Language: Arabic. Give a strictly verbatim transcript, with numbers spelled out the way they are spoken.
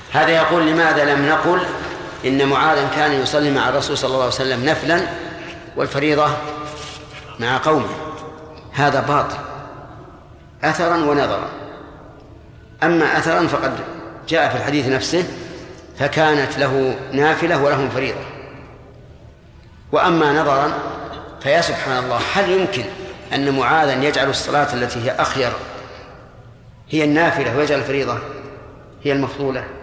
هذا يقول لماذا لم نقل إن معاذا كان يصلي مع الرسول صلى الله عليه وسلم نفلا والفريضة مع قومه؟ هذا باطل أثرا ونظرا. أما أثرا فقد جاء في الحديث نفسه فكانت له نافلة ولهم فريضة. وأما نظرا فيا سبحان الله، هل يمكن أن معاذا يجعل الصلاة التي هي أخير هي النافلة ويجعل الفريضة هي المفضولة؟